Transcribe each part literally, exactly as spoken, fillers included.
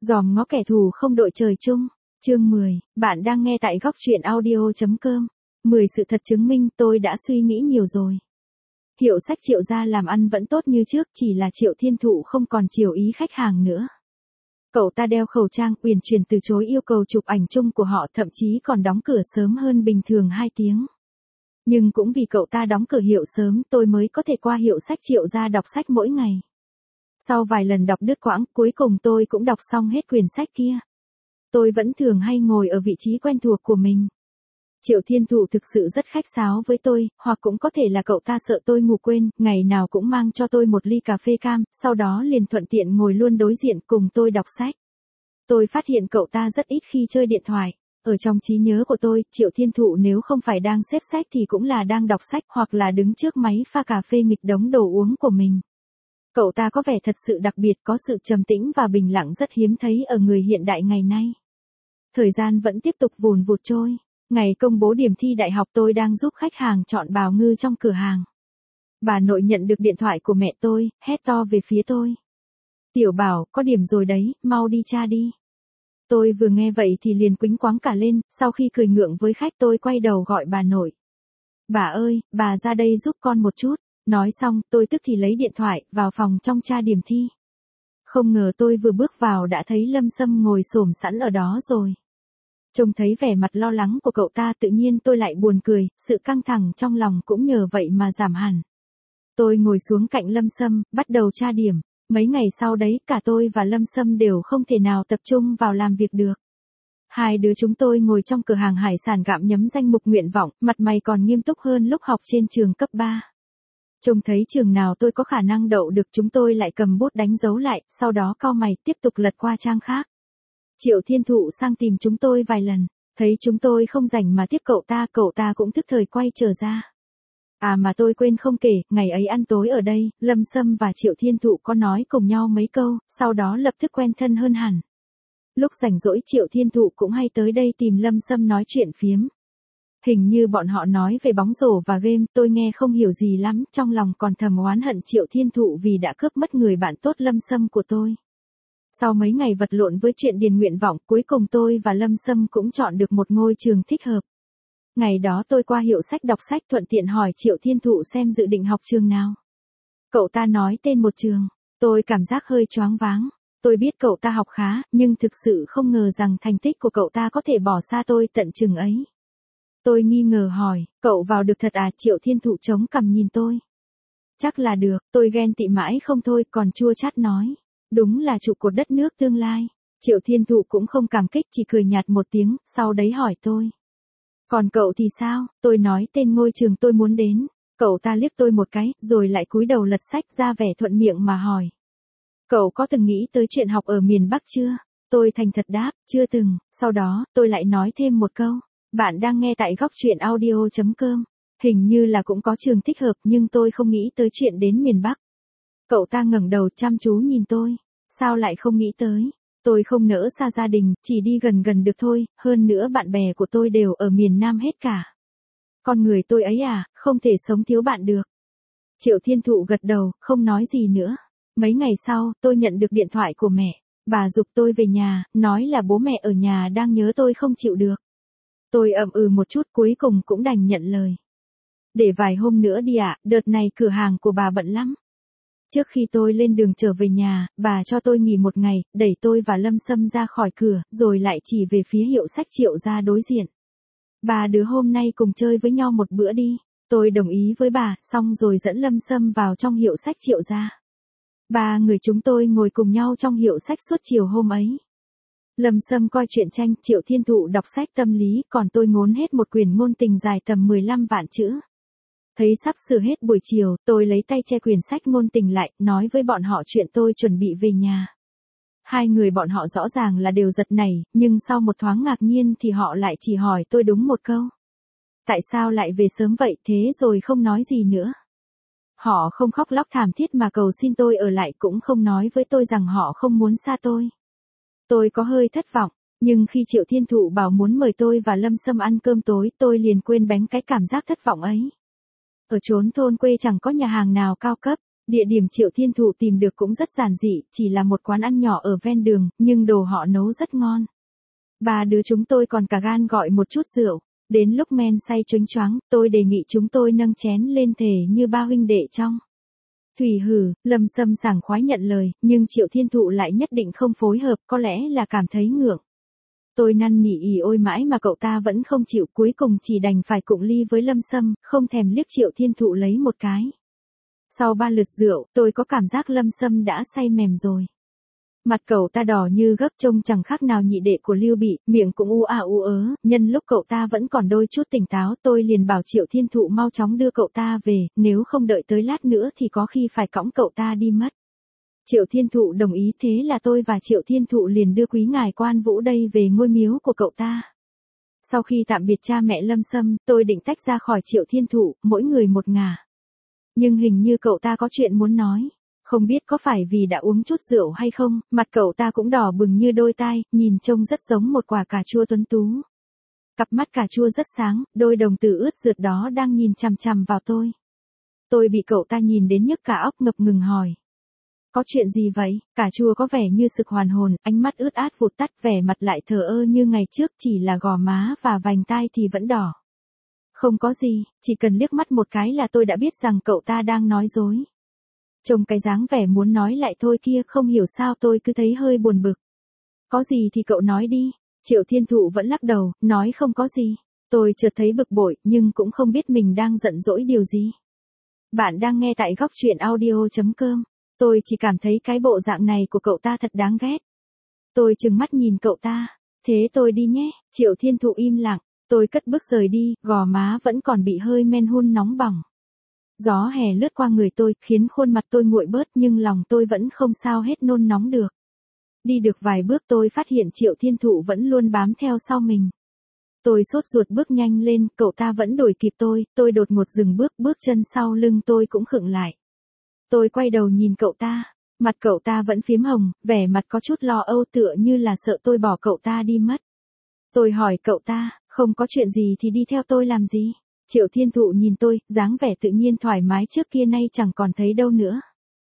Dòm ngó kẻ thù không đội trời chung. Chương mười, bạn đang nghe tại góc truyện audio.com. mười sự thật chứng minh tôi đã suy nghĩ nhiều rồi. Hiệu sách Triệu gia làm ăn vẫn tốt như trước, chỉ là Triệu Thiên Thụ không còn chiều ý khách hàng nữa. Cậu ta đeo khẩu trang, uyển chuyển từ chối yêu cầu chụp ảnh chung của họ, thậm chí còn đóng cửa sớm hơn bình thường hai tiếng. Nhưng cũng vì cậu ta đóng cửa hiệu sớm, tôi mới có thể qua hiệu sách Triệu gia đọc sách mỗi ngày. Sau vài lần đọc đứt quãng, cuối cùng tôi cũng đọc xong hết quyển sách kia. Tôi vẫn thường hay ngồi ở vị trí quen thuộc của mình. Triệu Thiên Thụ thực sự rất khách sáo với tôi, hoặc cũng có thể là cậu ta sợ tôi ngủ quên, ngày nào cũng mang cho tôi một ly cà phê cam, sau đó liền thuận tiện ngồi luôn đối diện cùng tôi đọc sách. Tôi phát hiện cậu ta rất ít khi chơi điện thoại. Ở trong trí nhớ của tôi, Triệu Thiên Thụ nếu không phải đang xếp sách thì cũng là đang đọc sách hoặc là đứng trước máy pha cà phê nghịch đống đồ uống của mình. Cậu ta có vẻ thật sự đặc biệt, có sự trầm tĩnh và bình lặng rất hiếm thấy ở người hiện đại ngày nay. Thời gian vẫn tiếp tục vùn vụt trôi. Ngày công bố điểm thi đại học tôi đang giúp khách hàng chọn bào ngư trong cửa hàng. Bà nội nhận được điện thoại của mẹ tôi, hét to về phía tôi. Tiểu Bảo, có điểm rồi đấy, mau đi tra đi. Tôi vừa nghe vậy thì liền quĩnh quáng cả lên, sau khi cười ngượng với khách tôi quay đầu gọi bà nội. Bà ơi, bà ra đây giúp con một chút. Nói xong, tôi tức thì lấy điện thoại, vào phòng trong tra điểm thi. Không ngờ tôi vừa bước vào đã thấy Lâm Sâm ngồi xổm sẵn ở đó rồi. Trông thấy vẻ mặt lo lắng của cậu ta tự nhiên tôi lại buồn cười, sự căng thẳng trong lòng cũng nhờ vậy mà giảm hẳn. Tôi ngồi xuống cạnh Lâm Sâm, bắt đầu tra điểm. Mấy ngày sau đấy cả tôi và Lâm Sâm đều không thể nào tập trung vào làm việc được. Hai đứa chúng tôi ngồi trong cửa hàng hải sản gặm nhấm danh mục nguyện vọng, mặt mày còn nghiêm túc hơn lúc học trên trường cấp ba. Trông thấy trường nào tôi có khả năng đậu được chúng tôi lại cầm bút đánh dấu lại, sau đó cau mày tiếp tục lật qua trang khác. Triệu Thiên Thụ sang tìm chúng tôi vài lần, thấy chúng tôi không rảnh mà tiếp cậu ta, cậu ta cũng tức thời quay trở ra. À mà tôi quên không kể, ngày ấy ăn tối ở đây, Lâm Sâm và Triệu Thiên Thụ có nói cùng nhau mấy câu, sau đó lập tức quen thân hơn hẳn. Lúc rảnh rỗi Triệu Thiên Thụ cũng hay tới đây tìm Lâm Sâm nói chuyện phiếm. Hình như bọn họ nói về bóng rổ và game, tôi nghe không hiểu gì lắm, trong lòng còn thầm oán hận Triệu Thiên Thụ vì đã cướp mất người bạn tốt Lâm Sâm của tôi. Sau mấy ngày vật lộn với chuyện điền nguyện vọng, cuối cùng tôi và Lâm Sâm cũng chọn được một ngôi trường thích hợp. Ngày đó tôi qua hiệu sách đọc sách thuận tiện hỏi Triệu Thiên Thụ xem dự định học trường nào. Cậu ta nói tên một trường, tôi cảm giác hơi choáng váng. Tôi biết cậu ta học khá, nhưng thực sự không ngờ rằng thành tích của cậu ta có thể bỏ xa tôi tận chừng ấy. Tôi nghi ngờ hỏi, cậu vào được thật à? Triệu Thiên Thụ chống cằm nhìn tôi. Chắc là được, tôi ghen tị mãi không thôi, còn chua chát nói. Đúng là trụ cột đất nước tương lai. Triệu Thiên Thụ cũng không cảm kích, chỉ cười nhạt một tiếng, sau đấy hỏi tôi. Còn cậu thì sao? Tôi nói tên ngôi trường tôi muốn đến. Cậu ta liếc tôi một cái, rồi lại cúi đầu lật sách ra vẻ thuận miệng mà hỏi. Cậu có từng nghĩ tới chuyện học ở miền Bắc chưa? Tôi thành thật đáp, chưa từng. Sau đó, tôi lại nói thêm một câu. Bạn đang nghe tại góc truyện audio.com. Hình như là cũng có trường thích hợp nhưng tôi không nghĩ tới chuyện đến miền Bắc. Cậu ta ngẩng đầu chăm chú nhìn tôi. Sao lại không nghĩ tới? Tôi không nỡ xa gia đình, chỉ đi gần gần được thôi, hơn nữa bạn bè của tôi đều ở miền Nam hết cả. Con người tôi ấy à, không thể sống thiếu bạn được. Triệu Thiên Thụ gật đầu, không nói gì nữa. Mấy ngày sau, tôi nhận được điện thoại của mẹ. Bà giục tôi về nhà, nói là bố mẹ ở nhà đang nhớ tôi không chịu được. Tôi ậm ừ một chút cuối cùng cũng đành nhận lời. Để vài hôm nữa đi ạ, đợt này cửa hàng của bà bận lắm. Trước khi tôi lên đường trở về nhà, bà cho tôi nghỉ một ngày, đẩy tôi và Lâm Sâm ra khỏi cửa, rồi lại chỉ về phía hiệu sách Triệu gia đối diện. Bà đứa hôm nay cùng chơi với nhau một bữa đi. Tôi đồng ý với bà, xong rồi dẫn Lâm Sâm vào trong hiệu sách Triệu gia. Ba người chúng tôi ngồi cùng nhau trong hiệu sách suốt chiều hôm ấy. Lâm Sâm coi truyện tranh, Triệu Thiên Thụ đọc sách tâm lý, còn tôi ngốn hết một quyển ngôn tình dài tầm mười lăm vạn chữ. Thấy sắp sửa hết buổi chiều, tôi lấy tay che quyển sách ngôn tình lại, nói với bọn họ chuyện tôi chuẩn bị về nhà. Hai người bọn họ rõ ràng là đều giật nảy, nhưng sau một thoáng ngạc nhiên thì họ lại chỉ hỏi tôi đúng một câu. Tại sao lại về sớm vậy, thế rồi không nói gì nữa. Họ không khóc lóc thảm thiết mà cầu xin tôi ở lại, cũng không nói với tôi rằng họ không muốn xa tôi. Tôi có hơi thất vọng, nhưng khi Triệu Thiên Thụ bảo muốn mời tôi và Lâm Sâm ăn cơm tối, tôi liền quên bén cái cảm giác thất vọng ấy. Ở chốn thôn quê chẳng có nhà hàng nào cao cấp, Địa điểm Triệu Thiên Thụ tìm được cũng rất giản dị, chỉ là một quán ăn nhỏ ở ven đường, nhưng đồ họ nấu rất ngon. Ba đứa chúng tôi còn cả gan gọi một chút rượu. Đến lúc men say choáng choáng, tôi đề nghị chúng tôi nâng chén lên thề như ba huynh đệ trong. Thủy hử, Lâm Sâm sảng khoái nhận lời, nhưng Triệu Thiên Thụ lại nhất định không phối hợp, có lẽ là cảm thấy ngượng. Tôi năn nỉ ỉ ôi mãi mà cậu ta vẫn không chịu, cuối cùng chỉ đành phải cụng ly với Lâm Sâm, không thèm liếc Triệu Thiên Thụ lấy một cái. Sau ba lượt rượu, tôi có cảm giác Lâm Sâm đã say mềm rồi. Mặt cậu ta đỏ như gấc, trông chẳng khác nào nhị đệ của Lưu Bị, miệng cũng u a u ớ, nhân lúc cậu ta vẫn còn đôi chút tỉnh táo, tôi liền bảo Triệu Thiên Thụ mau chóng đưa cậu ta về, nếu không đợi tới lát nữa thì có khi phải cõng cậu ta đi mất. Triệu Thiên Thụ đồng ý, thế là tôi và Triệu Thiên Thụ liền đưa quý ngài Quan Vũ đây về ngôi miếu của cậu ta. Sau khi tạm biệt cha mẹ Lâm Sâm, tôi định tách ra khỏi Triệu Thiên Thụ, mỗi người một ngả. Nhưng hình như cậu ta có chuyện muốn nói. Không biết có phải vì đã uống chút rượu hay không, mặt cậu ta cũng đỏ bừng như đôi tai, nhìn trông rất giống một quả cà chua tuấn tú. Cặp mắt cà chua rất sáng, đôi đồng tử ướt rượt đó đang nhìn chằm chằm vào tôi. Tôi bị cậu ta nhìn đến nhức cả óc, ngập ngừng hỏi. Có chuyện gì vậy? Cà chua có vẻ như sực hoàn hồn, ánh mắt ướt át vụt tắt, vẻ mặt lại thờ ơ như ngày trước, chỉ là gò má và vành tai thì vẫn đỏ. Không có gì, chỉ cần liếc mắt một cái là tôi đã biết rằng cậu ta đang nói dối. Trông cái dáng vẻ muốn nói lại thôi kia, không hiểu sao tôi cứ thấy hơi buồn bực. Có gì thì cậu nói đi. Triệu Thiên Thụ vẫn lắc đầu, nói không có gì. Tôi chợt thấy bực bội, nhưng cũng không biết mình đang giận dỗi điều gì. Bạn đang nghe tại góc truyện audio chấm com. Tôi chỉ cảm thấy cái bộ dạng này của cậu ta thật đáng ghét. Tôi trừng mắt nhìn cậu ta. Thế tôi đi nhé. Triệu Thiên Thụ im lặng. Tôi cất bước rời đi, gò má vẫn còn bị hơi men hun nóng bỏng. Gió hè lướt qua người tôi, khiến khuôn mặt tôi nguội bớt, nhưng lòng tôi vẫn không sao hết nôn nóng được. Đi được vài bước tôi phát hiện Triệu Thiên Thụ vẫn luôn bám theo sau mình. Tôi sốt ruột bước nhanh lên, cậu ta vẫn đuổi kịp tôi, tôi đột ngột dừng bước, bước chân sau lưng tôi cũng khựng lại. Tôi quay đầu nhìn cậu ta, mặt cậu ta vẫn phím hồng, vẻ mặt có chút lo âu tựa như là sợ tôi bỏ cậu ta đi mất. Tôi hỏi cậu ta, không có chuyện gì thì đi theo tôi làm gì? Triệu Thiên Thụ nhìn tôi, dáng vẻ tự nhiên thoải mái trước kia nay chẳng còn thấy đâu nữa.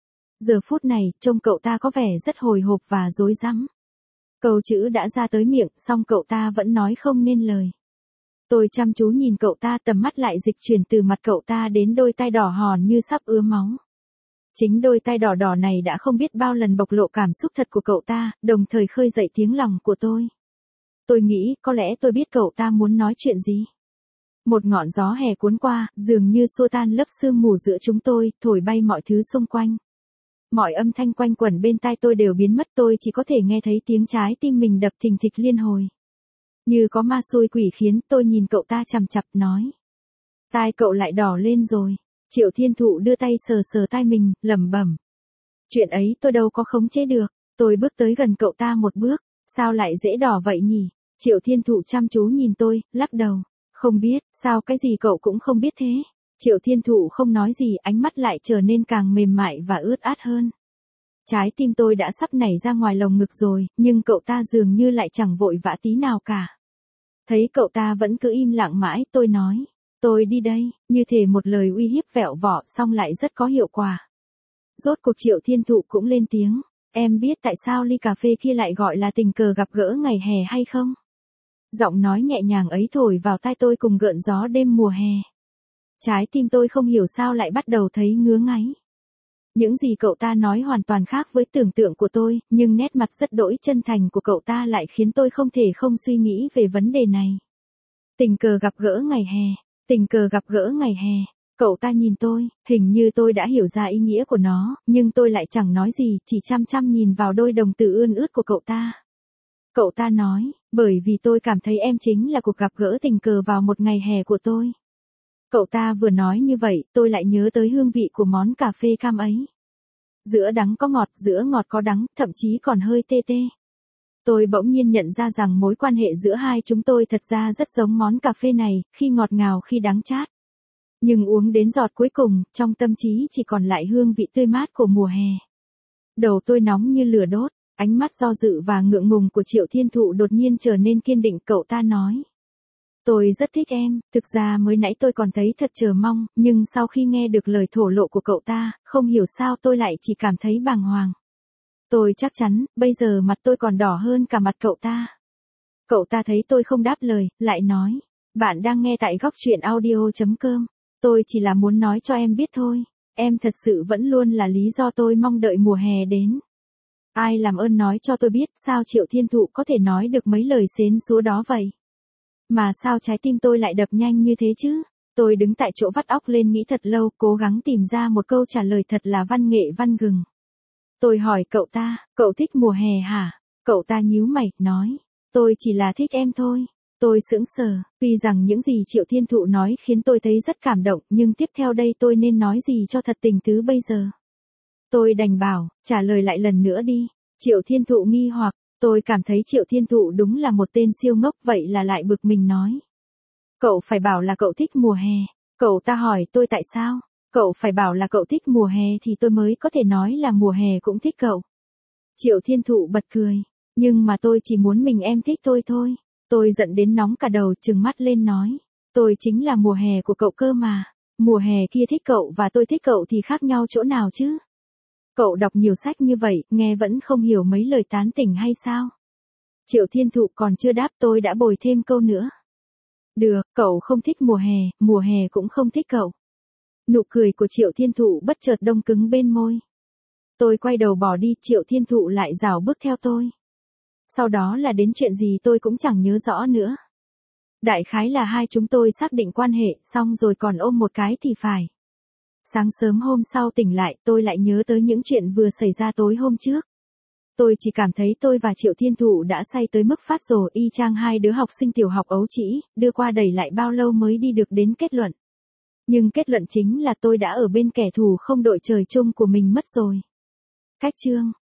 Giờ phút này, trông cậu ta có vẻ rất hồi hộp và rối rắm. Câu chữ đã ra tới miệng, song cậu ta vẫn nói không nên lời. Tôi chăm chú nhìn cậu ta, tầm mắt lại dịch chuyển từ mặt cậu ta đến đôi tai đỏ hòn như sắp ứa máu. Chính đôi tai đỏ đỏ này đã không biết bao lần bộc lộ cảm xúc thật của cậu ta, đồng thời khơi dậy tiếng lòng của tôi. Tôi nghĩ, có lẽ tôi biết cậu ta muốn nói chuyện gì. Một ngọn gió hè cuốn qua, dường như xua tan lớp sương mù giữa chúng tôi, thổi bay mọi thứ xung quanh. Mọi âm thanh quanh quẩn bên tai tôi đều biến mất, tôi chỉ có thể nghe thấy tiếng trái tim mình đập thình thịch liên hồi. Như có ma xui quỷ khiến, tôi nhìn cậu ta chằm chặp nói. Tai cậu lại đỏ lên rồi. Triệu Thiên Thụ đưa tay sờ sờ tai mình, lẩm bẩm. Chuyện ấy tôi đâu có khống chế được. Tôi bước tới gần cậu ta một bước. Sao lại dễ đỏ vậy nhỉ? Triệu Thiên Thụ chăm chú nhìn tôi, lắc đầu. Không biết, sao cái gì cậu cũng không biết thế. Triệu Thiên Thụ không nói gì, ánh mắt lại trở nên càng mềm mại và ướt át hơn. Trái tim tôi đã sắp nảy ra ngoài lồng ngực rồi, nhưng cậu ta dường như lại chẳng vội vã tí nào cả. Thấy cậu ta vẫn cứ im lặng mãi, tôi nói. Tôi đi đây, như thể một lời uy hiếp vẹo vỏ, song lại rất có hiệu quả. Rốt cuộc Triệu Thiên Thụ cũng lên tiếng. Em biết tại sao ly cà phê kia lại gọi là tình cờ gặp gỡ ngày hè hay không? Giọng nói nhẹ nhàng ấy thổi vào tai tôi cùng gợn gió đêm mùa hè. Trái tim tôi không hiểu sao lại bắt đầu thấy ngứa ngáy. Những gì cậu ta nói hoàn toàn khác với tưởng tượng của tôi, nhưng nét mặt rất đỗi chân thành của cậu ta lại khiến tôi không thể không suy nghĩ về vấn đề này. Tình cờ gặp gỡ ngày hè, tình cờ gặp gỡ ngày hè. Cậu ta nhìn tôi, hình như tôi đã hiểu ra ý nghĩa của nó, nhưng tôi lại chẳng nói gì, chỉ chăm chăm nhìn vào đôi đồng tử ươn ướt của cậu ta. Cậu ta nói, bởi vì tôi cảm thấy em chính là cuộc gặp gỡ tình cờ vào một ngày hè của tôi. Cậu ta vừa nói như vậy, tôi lại nhớ tới hương vị của món cà phê cam ấy. Giữa đắng có ngọt, giữa ngọt có đắng, thậm chí còn hơi tê tê. Tôi bỗng nhiên nhận ra rằng mối quan hệ giữa hai chúng tôi thật ra rất giống món cà phê này, khi ngọt ngào khi đắng chát. Nhưng uống đến giọt cuối cùng, trong tâm trí chỉ còn lại hương vị tươi mát của mùa hè. Đầu tôi nóng như lửa đốt, ánh mắt do dự và ngượng ngùng của Triệu Thiên Thụ đột nhiên trở nên kiên định, cậu ta nói. Tôi rất thích em, thực ra mới nãy tôi còn thấy thật chờ mong, nhưng sau khi nghe được lời thổ lộ của cậu ta, không hiểu sao tôi lại chỉ cảm thấy bàng hoàng. Tôi chắc chắn, bây giờ mặt tôi còn đỏ hơn cả mặt cậu ta. Cậu ta thấy tôi không đáp lời, lại nói, bạn đang nghe tại góc truyện audio.com. Tôi chỉ là muốn nói cho em biết thôi, em thật sự vẫn luôn là lý do tôi mong đợi mùa hè đến. Ai làm ơn nói cho tôi biết sao Triệu Thiên Thụ có thể nói được mấy lời xến xúa đó vậy? Mà sao trái tim tôi lại đập nhanh như thế chứ? Tôi đứng tại chỗ vắt óc lên nghĩ thật lâu, cố gắng tìm ra một câu trả lời thật là văn nghệ văn gừng. Tôi hỏi cậu ta, cậu thích mùa hè hả? Cậu ta nhíu mày, nói, tôi chỉ là thích em thôi. Tôi sững sờ, tuy rằng những gì Triệu Thiên Thụ nói khiến tôi thấy rất cảm động, nhưng tiếp theo đây tôi nên nói gì cho thật tình tứ bây giờ? Tôi đành bảo, trả lời lại lần nữa đi. Triệu Thiên Thụ nghi hoặc, tôi cảm thấy Triệu Thiên Thụ đúng là một tên siêu ngốc, vậy là lại bực mình nói. Cậu phải bảo là cậu thích mùa hè. Cậu ta hỏi tôi tại sao? Cậu phải bảo là cậu thích mùa hè thì tôi mới có thể nói là mùa hè cũng thích cậu. Triệu Thiên Thụ bật cười, nhưng mà tôi chỉ muốn mình em thích tôi thôi. Tôi giận đến nóng cả đầu, trừng mắt lên nói, tôi chính là mùa hè của cậu cơ mà. Mùa hè kia thích cậu và tôi thích cậu thì khác nhau chỗ nào chứ? Cậu đọc nhiều sách như vậy, nghe vẫn không hiểu mấy lời tán tỉnh hay sao? Triệu Thiên Thụ còn chưa đáp tôi đã bồi thêm câu nữa. Được, cậu không thích mùa hè, mùa hè cũng không thích cậu. Nụ cười của Triệu Thiên Thụ bất chợt đông cứng bên môi. Tôi quay đầu bỏ đi, Triệu Thiên Thụ lại rảo bước theo tôi. Sau đó là đến chuyện gì tôi cũng chẳng nhớ rõ nữa. Đại khái là hai chúng tôi xác định quan hệ, xong rồi còn ôm một cái thì phải. Sáng sớm hôm sau tỉnh lại, tôi lại nhớ tới những chuyện vừa xảy ra tối hôm trước. Tôi chỉ cảm thấy tôi và Triệu Thiên Thụ đã say tới mức phát rồ, y chang hai đứa học sinh tiểu học ấu trĩ, đưa qua đẩy lại bao lâu mới đi được đến kết luận. Nhưng kết luận chính là tôi đã ở bên kẻ thù không đội trời chung của mình mất rồi. Cách chương